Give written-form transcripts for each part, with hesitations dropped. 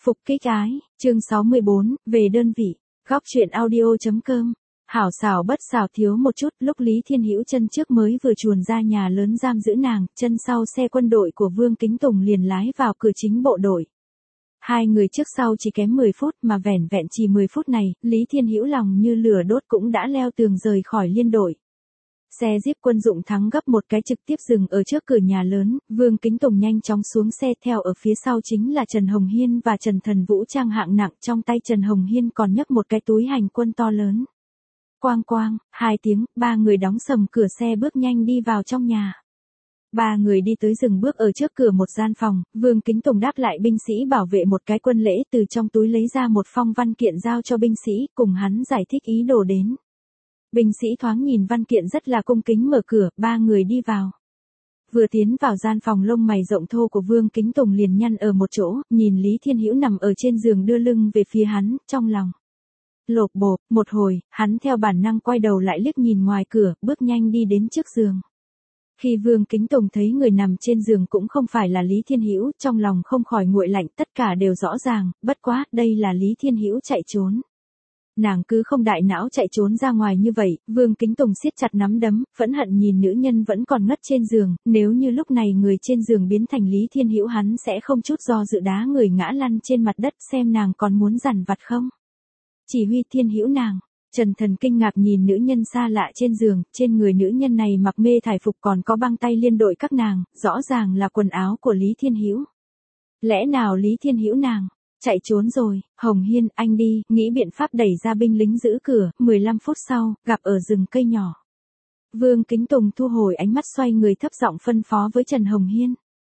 Phục kích ái, chương 64, về đơn vị, góc truyện audio.com. Hảo xảo bất xảo thiếu một chút, lúc Lý Thiên Hữu chân trước mới vừa chuồn ra nhà lớn giam giữ nàng, chân sau xe quân đội của Vương Kính Tùng liền lái vào cửa chính bộ đội. Hai người trước sau chỉ kém 10 phút mà vẻn vẹn chỉ 10 phút này, Lý Thiên Hữu lòng như lửa đốt cũng đã leo tường rời khỏi liên đội. Xe Jeep quân dụng thắng gấp một cái trực tiếp dừng ở trước cửa nhà lớn, Vương Kính Tùng nhanh chóng xuống xe, theo ở phía sau chính là Trần Hồng Hiên và Trần Thần Vũ trang hạng nặng, trong tay Trần Hồng Hiên còn nhấc một cái túi hành quân to lớn. Quang quang, 2 tiếng, ba người đóng sầm cửa xe bước nhanh đi vào trong nhà. Ba người đi tới dừng bước ở trước cửa một gian phòng, Vương Kính Tùng đáp lại binh sĩ bảo vệ một cái quân lễ, từ trong túi lấy ra một phong văn kiện giao cho binh sĩ, cùng hắn giải thích ý đồ đến. Binh sĩ thoáng nhìn văn kiện rất là cung kính mở cửa, ba người đi vào. Vừa tiến vào gian phòng, lông mày rộng thô của Vương Kính Tùng liền nhăn ở một chỗ, nhìn Lý Thiên Hữu nằm ở trên giường đưa lưng về phía hắn, trong lòng lộp bộp, một hồi, hắn theo bản năng quay đầu lại liếc nhìn ngoài cửa, bước nhanh đi đến trước giường. Khi Vương Kính Tùng thấy người nằm trên giường cũng không phải là Lý Thiên Hữu, trong lòng không khỏi nguội lạnh, tất cả đều rõ ràng, bất quá, đây là Lý Thiên Hữu chạy trốn. Nàng cứ không đại não chạy trốn ra ngoài như vậy, Vương Kính Tùng siết chặt nắm đấm, phẫn hận nhìn nữ nhân vẫn còn ngất trên giường, nếu như lúc này người trên giường biến thành Lý Thiên Hữu hắn sẽ không chút do dự đá người ngã lăn trên mặt đất, xem nàng còn muốn dằn vặt không. Chỉ huy Thiên Hữu nàng. Trần Thần kinh ngạc nhìn nữ nhân xa lạ trên giường, trên người nữ nhân này mặc mê thải phục còn có băng tay liên đội các nàng, rõ ràng là quần áo của Lý Thiên Hữu. Lẽ nào Lý Thiên Hữu nàng chạy trốn rồi? Hồng Hiên, anh đi, nghĩ biện pháp đẩy ra binh lính giữ cửa, 15 phút sau, gặp ở rừng cây nhỏ. Vương Kính Tùng thu hồi ánh mắt, xoay người thấp giọng phân phó với Trần Hồng Hiên.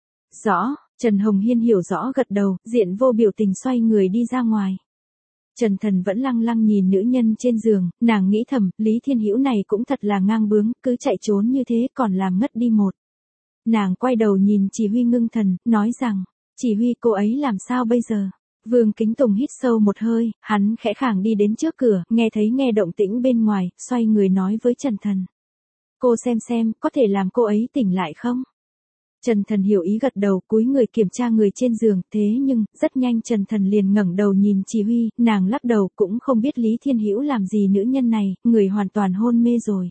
Rõ, Trần Hồng Hiên hiểu rõ gật đầu, diện vô biểu tình xoay người đi ra ngoài. Trần Thần vẫn lăng lăng nhìn nữ nhân trên giường, nàng nghĩ thầm, Lý Thiên Hữu này cũng thật là ngang bướng, cứ chạy trốn như thế còn làm ngất đi một. Nàng quay đầu nhìn chỉ huy Ngưng Thần, nói rằng, chỉ huy cô ấy làm sao bây giờ? Vương Kính Tùng hít sâu một hơi, hắn khẽ khàng đi đến trước cửa, nghe động tĩnh bên ngoài, xoay người nói với Trần Thần. Cô xem, có thể làm cô ấy tỉnh lại không? Trần Thần hiểu ý gật đầu, cúi người kiểm tra người trên giường, thế nhưng, rất nhanh Trần Thần liền ngẩng đầu nhìn chỉ huy, nàng lắc đầu, cũng không biết Lý Thiên Hữu làm gì nữ nhân này, người hoàn toàn hôn mê rồi.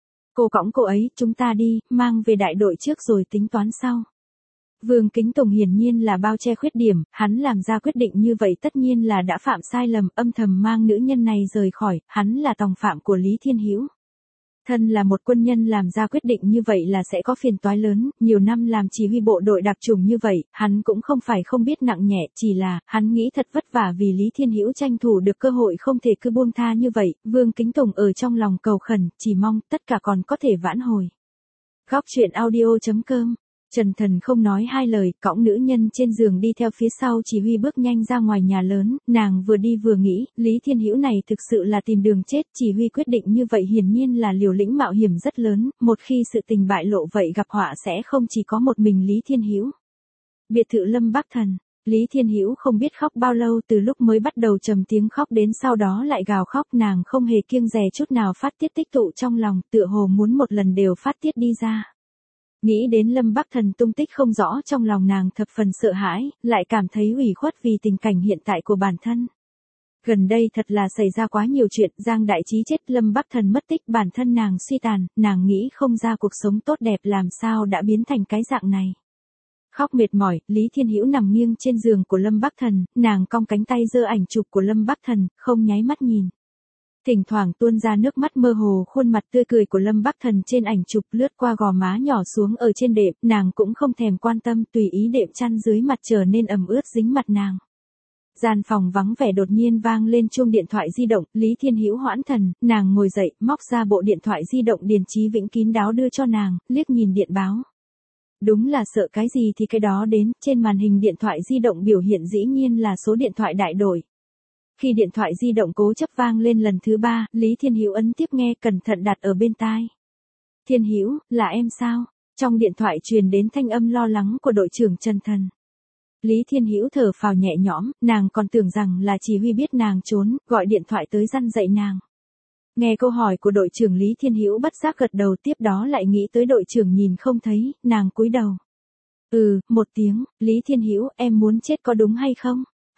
Cô cõng cô ấy, chúng ta đi, mang về đại đội trước rồi tính toán sau. Vương Kính Tùng hiển nhiên là bao che khuyết điểm, hắn làm ra quyết định như vậy tất nhiên là đã phạm sai lầm, âm thầm mang nữ nhân này rời khỏi, hắn là tòng phạm của Lý Thiên Hữu. Thân là một quân nhân làm ra quyết định như vậy là sẽ có phiền toái lớn, nhiều năm làm chỉ huy bộ đội đặc chủng như vậy, hắn cũng không phải không biết nặng nhẹ, chỉ là, hắn nghĩ thật vất vả vì Lý Thiên Hữu tranh thủ được cơ hội không thể cứ buông tha như vậy, Vương Kính Tùng ở trong lòng cầu khẩn, chỉ mong tất cả còn có thể vãn hồi. Góc truyện audio.com. Trần Thần không nói hai lời, cõng nữ nhân trên giường đi theo phía sau chỉ huy bước nhanh ra ngoài nhà lớn, nàng vừa đi vừa nghĩ, Lý Thiên Hữu này thực sự là tìm đường chết, chỉ huy quyết định như vậy hiển nhiên là liều lĩnh mạo hiểm rất lớn, một khi sự tình bại lộ vậy gặp họa sẽ không chỉ có một mình Lý Thiên Hữu. Biệt thự Lâm Bắc Thần, Lý Thiên Hữu không biết khóc bao lâu, từ lúc mới bắt đầu trầm tiếng khóc đến sau đó lại gào khóc, nàng không hề kiêng dè chút nào phát tiết tích tụ trong lòng, tựa hồ muốn một lần đều phát tiết đi ra. Nghĩ đến Lâm Bắc Thần tung tích không rõ, trong lòng nàng thập phần sợ hãi, lại cảm thấy ủy khuất vì tình cảnh hiện tại của bản thân. Gần đây thật là xảy ra quá nhiều chuyện, Giang Đại Trí chết, Lâm Bắc Thần mất tích, bản thân nàng suy tàn, nàng nghĩ không ra cuộc sống tốt đẹp làm sao đã biến thành cái dạng này. Khóc mệt mỏi, Lý Thiên Hữu nằm nghiêng trên giường của Lâm Bắc Thần, nàng cong cánh tay giơ ảnh chụp của Lâm Bắc Thần, không nháy mắt nhìn. Thỉnh thoảng tuôn ra nước mắt mơ hồ, khuôn mặt tươi cười của Lâm Bắc Thần trên ảnh chụp lướt qua gò má nhỏ xuống ở trên đệm, nàng cũng không thèm quan tâm, tùy ý đệm chăn dưới mặt trở nên ẩm ướt dính mặt nàng. Gian phòng vắng vẻ, đột nhiên vang lên chuông điện thoại di động, Lý Thiên Hữu hoãn thần, nàng ngồi dậy, móc ra bộ điện thoại di động Điền Chí Vĩnh kín đáo đưa cho nàng, liếc nhìn điện báo. Đúng là sợ cái gì thì cái đó đến, trên màn hình điện thoại di động biểu hiện dĩ nhiên là số điện thoại đại đội. Khi điện thoại di động cố chấp vang lên lần thứ 3, Lý Thiên Hữu ấn tiếp nghe, cẩn thận đặt ở bên tai. Thiên Hữu, là em sao? Trong điện thoại truyền đến thanh âm lo lắng của đội trưởng Trần Thần. Lý Thiên Hữu thở phào nhẹ nhõm, nàng còn tưởng rằng là chỉ huy biết nàng trốn, gọi điện thoại tới răn dạy nàng. Nghe câu hỏi của đội trưởng, Lý Thiên Hữu bất giác gật đầu, tiếp đó lại nghĩ tới đội trưởng nhìn không thấy, nàng cúi đầu. Một tiếng, Lý Thiên Hữu, em muốn chết có đúng hay không?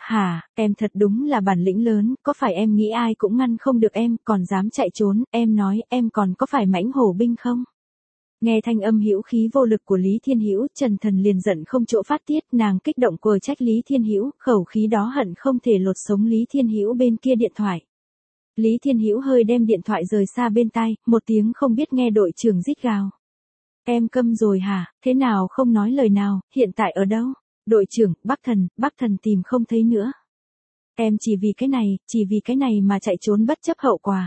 Hả, em thật đúng là bản lĩnh lớn, có phải em nghĩ ai cũng ngăn không được em, còn dám chạy trốn, em nói em còn có phải mãnh hổ binh không? Nghe thanh âm hữu khí vô lực của Lý Thiên Hữu, Trần Thần liền giận không chỗ phát tiết, nàng kích động quờ trách Lý Thiên Hữu, khẩu khí đó hận không thể lột sống Lý Thiên Hữu bên kia điện thoại. Lý Thiên Hữu hơi đem điện thoại rời xa bên tai, một tiếng không biết nghe đội trưởng rít gào. Em câm rồi hả, thế nào không nói lời nào, hiện tại ở đâu? Đội trưởng, Bắc Thần tìm không thấy nữa. Em chỉ vì cái này mà chạy trốn bất chấp hậu quả.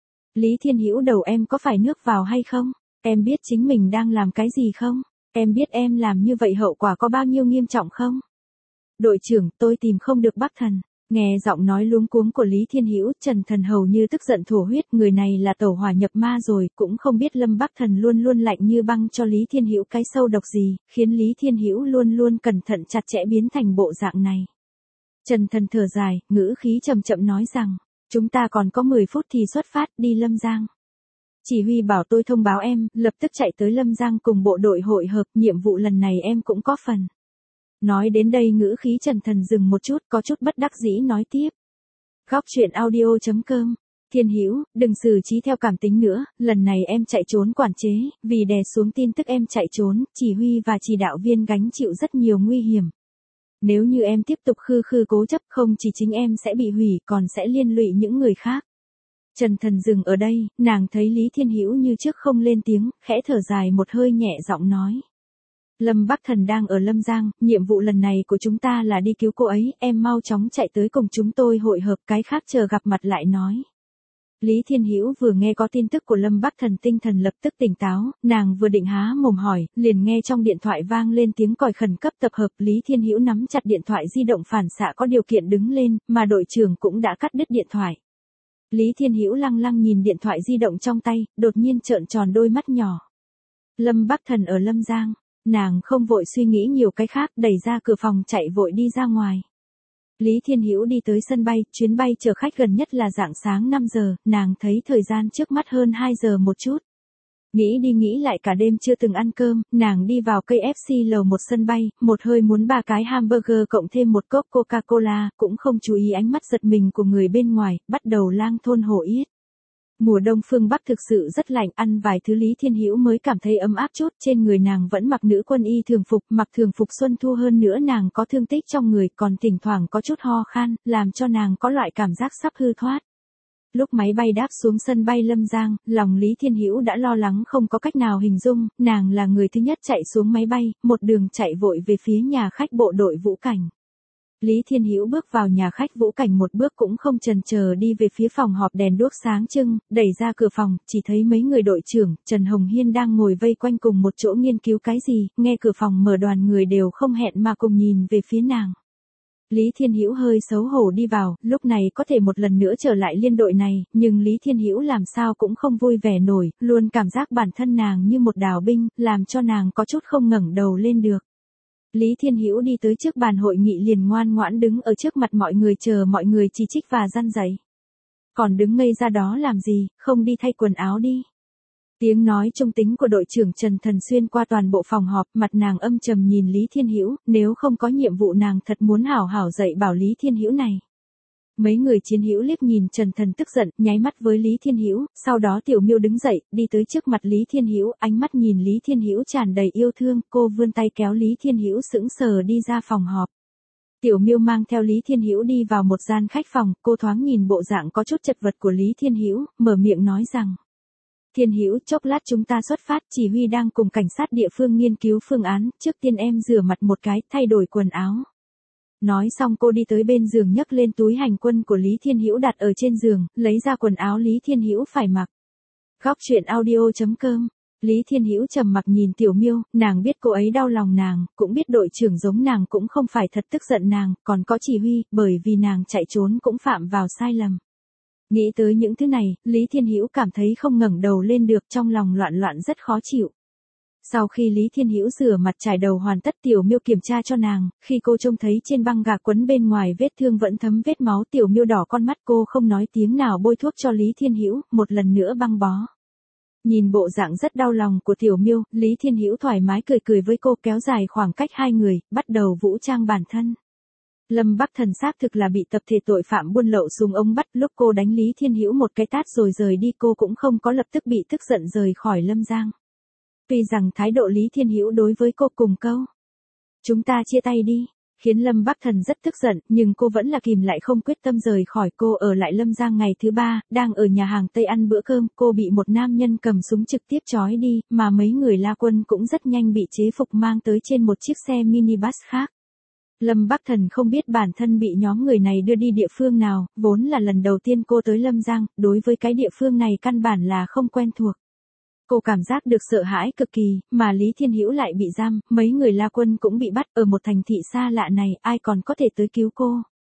Lý Thiên Hữu đầu em có phải nước vào hay không? Em biết chính mình đang làm cái gì không? Em biết em làm như vậy hậu quả có bao nhiêu nghiêm trọng không? Đội trưởng, tôi tìm không được Bắc Thần. Nghe giọng nói luống cuống của Lý Thiên Hữu, Trần Thần hầu như tức giận thổ huyết, người này là tẩu hỏa nhập ma rồi, cũng không biết Lâm Bắc Thần luôn luôn lạnh như băng cho Lý Thiên Hữu cái sâu độc gì, khiến Lý Thiên Hữu luôn luôn cẩn thận chặt chẽ biến thành bộ dạng này. Trần Thần thở dài, ngữ khí chậm chậm nói rằng, chúng ta còn có 10 phút thì xuất phát đi Lâm Giang. Chỉ huy bảo tôi thông báo em, lập tức chạy tới Lâm Giang cùng bộ đội hội hợp, nhiệm vụ lần này em cũng có phần. Nói đến đây ngữ khí Trần Thần dừng một chút, có chút bất đắc dĩ nói tiếp. Góc truyện audio.com. Thiên Hữu, đừng xử trí theo cảm tính nữa, lần này em chạy trốn quản chế, vì đè xuống tin tức em chạy trốn, chỉ huy và chỉ đạo viên gánh chịu rất nhiều nguy hiểm. Nếu như em tiếp tục khư khư cố chấp không chỉ chính em sẽ bị hủy còn sẽ liên lụy những người khác. Trần Thần dừng ở đây, nàng thấy Lý Thiên Hữu như trước không lên tiếng, khẽ thở dài một hơi nhẹ giọng nói. Lâm Bắc Thần đang ở Lâm Giang, nhiệm vụ lần này của chúng ta là đi cứu cô ấy, em mau chóng chạy tới cùng chúng tôi hội hợp, cái khác chờ gặp mặt lại nói. Lý Thiên Hữu vừa nghe có tin tức của Lâm Bắc Thần tinh thần lập tức tỉnh táo, nàng vừa định há mồm hỏi, liền nghe trong điện thoại vang lên tiếng còi khẩn cấp tập hợp, Lý Thiên Hữu nắm chặt điện thoại di động phản xạ có điều kiện đứng lên, mà đội trưởng cũng đã cắt đứt điện thoại. Lý Thiên Hữu lăng lăng nhìn điện thoại di động trong tay, đột nhiên trợn tròn đôi mắt nhỏ. Lâm Bắc Thần ở Lâm Giang, nàng không vội suy nghĩ nhiều cái khác, đẩy ra cửa phòng chạy vội đi ra ngoài. Lý Thiên Hữu đi tới sân bay, chuyến bay chở khách gần nhất là rạng sáng 5 giờ, nàng thấy thời gian trước mắt hơn 2 giờ một chút. Nghĩ đi nghĩ lại cả đêm chưa từng ăn cơm, nàng đi vào KFC lầu 1 sân bay, một hơi muốn 3 cái hamburger cộng thêm một cốc Coca-Cola, cũng không chú ý ánh mắt giật mình của người bên ngoài, bắt đầu lang thôn hổ yết. Mùa đông phương Bắc thực sự rất lạnh, ăn vài thứ Lý Thiên Hữu mới cảm thấy ấm áp chút, trên người nàng vẫn mặc nữ quân y thường phục, mặc thường phục xuân thu hơn nữa nàng có thương tích trong người, còn thỉnh thoảng có chút ho khan, làm cho nàng có loại cảm giác sắp hư thoát. Lúc máy bay đáp xuống sân bay Lâm Giang, lòng Lý Thiên Hữu đã lo lắng không có cách nào hình dung, nàng là người thứ nhất chạy xuống máy bay, một đường chạy vội về phía nhà khách bộ đội Vũ Cảnh. Lý Thiên Hữu bước vào nhà khách Vũ Cảnh một bước cũng không chần chờ đi về phía phòng họp đèn đuốc sáng trưng, đẩy ra cửa phòng, chỉ thấy mấy người đội trưởng, Trần Hồng Hiên đang ngồi vây quanh cùng một chỗ nghiên cứu cái gì, nghe cửa phòng mở đoàn người đều không hẹn mà cùng nhìn về phía nàng. Lý Thiên Hữu hơi xấu hổ đi vào, lúc này có thể một lần nữa trở lại liên đội này, nhưng Lý Thiên Hữu làm sao cũng không vui vẻ nổi, luôn cảm giác bản thân nàng như một đào binh, làm cho nàng có chút không ngẩng đầu lên được. Lý Thiên Hữu đi tới trước bàn hội nghị liền ngoan ngoãn đứng ở trước mặt mọi người chờ mọi người chỉ trích và răn dạy. Còn đứng ngây ra đó làm gì, không đi thay quần áo đi. Tiếng nói trung tính của đội trưởng Trần Thần xuyên qua toàn bộ phòng họp, mặt nàng âm trầm nhìn Lý Thiên Hữu, nếu không có nhiệm vụ nàng thật muốn hảo hảo dạy bảo Lý Thiên Hữu này. Mấy người chiến hữu liếc nhìn Trần Thần tức giận, nháy mắt với Lý Thiên Hữu, sau đó Tiểu Miêu đứng dậy, đi tới trước mặt Lý Thiên Hữu, ánh mắt nhìn Lý Thiên Hữu tràn đầy yêu thương, cô vươn tay kéo Lý Thiên Hữu sững sờ đi ra phòng họp. Tiểu Miêu mang theo Lý Thiên Hữu đi vào một gian khách phòng, cô thoáng nhìn bộ dạng có chút chật vật của Lý Thiên Hữu, mở miệng nói rằng: Thiên Hữu, chốc lát chúng ta xuất phát, chỉ huy đang cùng cảnh sát địa phương nghiên cứu phương án, trước tiên em rửa mặt một cái, thay đổi quần áo. Nói xong cô đi tới bên giường nhấc lên túi hành quân của Lý Thiên Hữu đặt ở trên giường, lấy ra quần áo Lý Thiên Hữu phải mặc. Góc truyện audio.com. Lý Thiên Hữu trầm mặc nhìn Tiểu Miêu, nàng biết cô ấy đau lòng nàng, cũng biết đội trưởng giống nàng cũng không phải thật tức giận nàng, còn có chỉ huy, bởi vì nàng chạy trốn cũng phạm vào sai lầm. Nghĩ tới những thứ này, Lý Thiên Hữu cảm thấy không ngẩng đầu lên được, trong lòng loạn loạn rất khó chịu. Sau khi Lý Thiên Hữu rửa mặt trải đầu hoàn tất, Tiểu Miêu kiểm tra cho nàng, khi cô trông thấy trên băng gạc quấn bên ngoài vết thương vẫn thấm vết máu, Tiểu Miêu đỏ con mắt, cô không nói tiếng nào bôi thuốc cho Lý Thiên Hữu, một lần nữa băng bó. Nhìn bộ dạng rất đau lòng của Tiểu Miêu, Lý Thiên Hữu thoải mái cười cười với cô, kéo dài khoảng cách hai người, bắt đầu vũ trang bản thân. Lâm Bắc Thần xác thực là bị tập thể tội phạm buôn lậu súng ống bắt, lúc cô đánh Lý Thiên Hữu một cái tát rồi rời đi cô cũng không có lập tức bị tức giận rời khỏi Lâm Giang. Tuy rằng thái độ Lý Thiên Hữu đối với cô cùng câu "chúng ta chia tay đi", khiến Lâm Bắc Thần rất tức giận, nhưng cô vẫn là kìm lại không quyết tâm rời khỏi. Cô ở lại Lâm Giang ngày thứ 3, đang ở nhà hàng Tây ăn bữa cơm, cô bị một nam nhân cầm súng trực tiếp trói đi, mà mấy người La Quân cũng rất nhanh bị chế phục mang tới trên một chiếc xe minibus khác. Lâm Bắc Thần không biết bản thân bị nhóm người này đưa đi địa phương nào, vốn là lần đầu tiên cô tới Lâm Giang, đối với cái địa phương này căn bản là không quen thuộc. Cô cảm giác được sợ hãi cực kỳ, mà Lý Thiên Hữu lại bị giam, mấy người La Quân cũng bị bắt ở một thành thị xa lạ này, ai còn có thể tới cứu cô.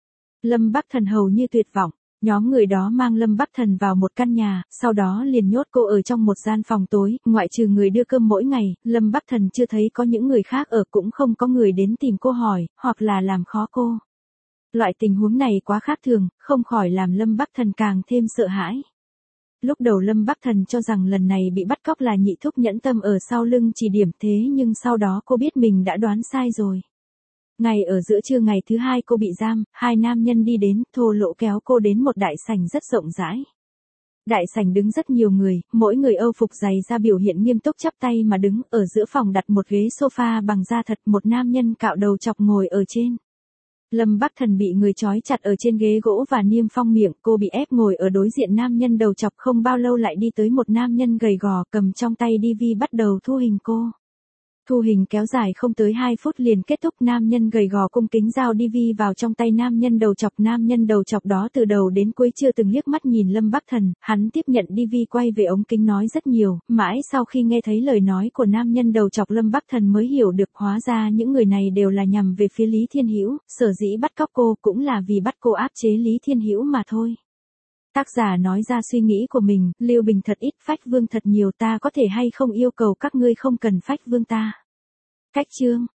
Lâm Bắc Thần hầu như tuyệt vọng, nhóm người đó mang Lâm Bắc Thần vào một căn nhà, sau đó liền nhốt cô ở trong một gian phòng tối, ngoại trừ người đưa cơm mỗi ngày, Lâm Bắc Thần chưa thấy có những người khác ở, cũng không có người đến tìm cô hỏi, hoặc là làm khó cô. Loại tình huống này quá khác thường, không khỏi làm Lâm Bắc Thần càng thêm sợ hãi. Lúc đầu Lâm Bắc Thần cho rằng lần này bị bắt cóc là Nhị Thúc nhẫn tâm ở sau lưng chỉ điểm, thế nhưng sau đó cô biết mình đã đoán sai rồi. Ngày ở giữa trưa ngày thứ 2 cô bị giam, hai nam nhân đi đến, thô lỗ kéo cô đến một đại sảnh rất rộng rãi. Đại sảnh đứng rất nhiều người, mỗi người âu phục dày ra biểu hiện nghiêm túc chắp tay mà đứng, ở giữa phòng đặt một ghế sofa bằng da thật, một nam nhân cạo đầu chọc ngồi ở trên. Lâm Bắc Thần bị người trói chặt ở trên ghế gỗ và niêm phong miệng, cô bị ép ngồi ở đối diện nam nhân đầu chọc, không bao lâu lại đi tới một nam nhân gầy gò cầm trong tay DV bắt đầu thu hình cô. Thu hình kéo dài không tới 2 phút liền kết thúc, nam nhân gầy gò cung kính giao DV vào trong tay nam nhân đầu chọc đó từ đầu đến cuối chưa từng liếc mắt nhìn Lâm Bắc Thần, hắn tiếp nhận DV quay về ống kính nói rất nhiều, mãi sau khi nghe thấy lời nói của nam nhân đầu chọc Lâm Bắc Thần mới hiểu được hóa ra những người này đều là nhằm về phía Lý Thiên Hữu, sở dĩ bắt cóc cô cũng là vì bắt cô áp chế Lý Thiên Hữu mà thôi. Tác giả nói ra suy nghĩ của mình, Lưu Bình thật ít, Phách Vương thật nhiều, ta có thể hay không yêu cầu các ngươi không cần Phách Vương ta. Cách chương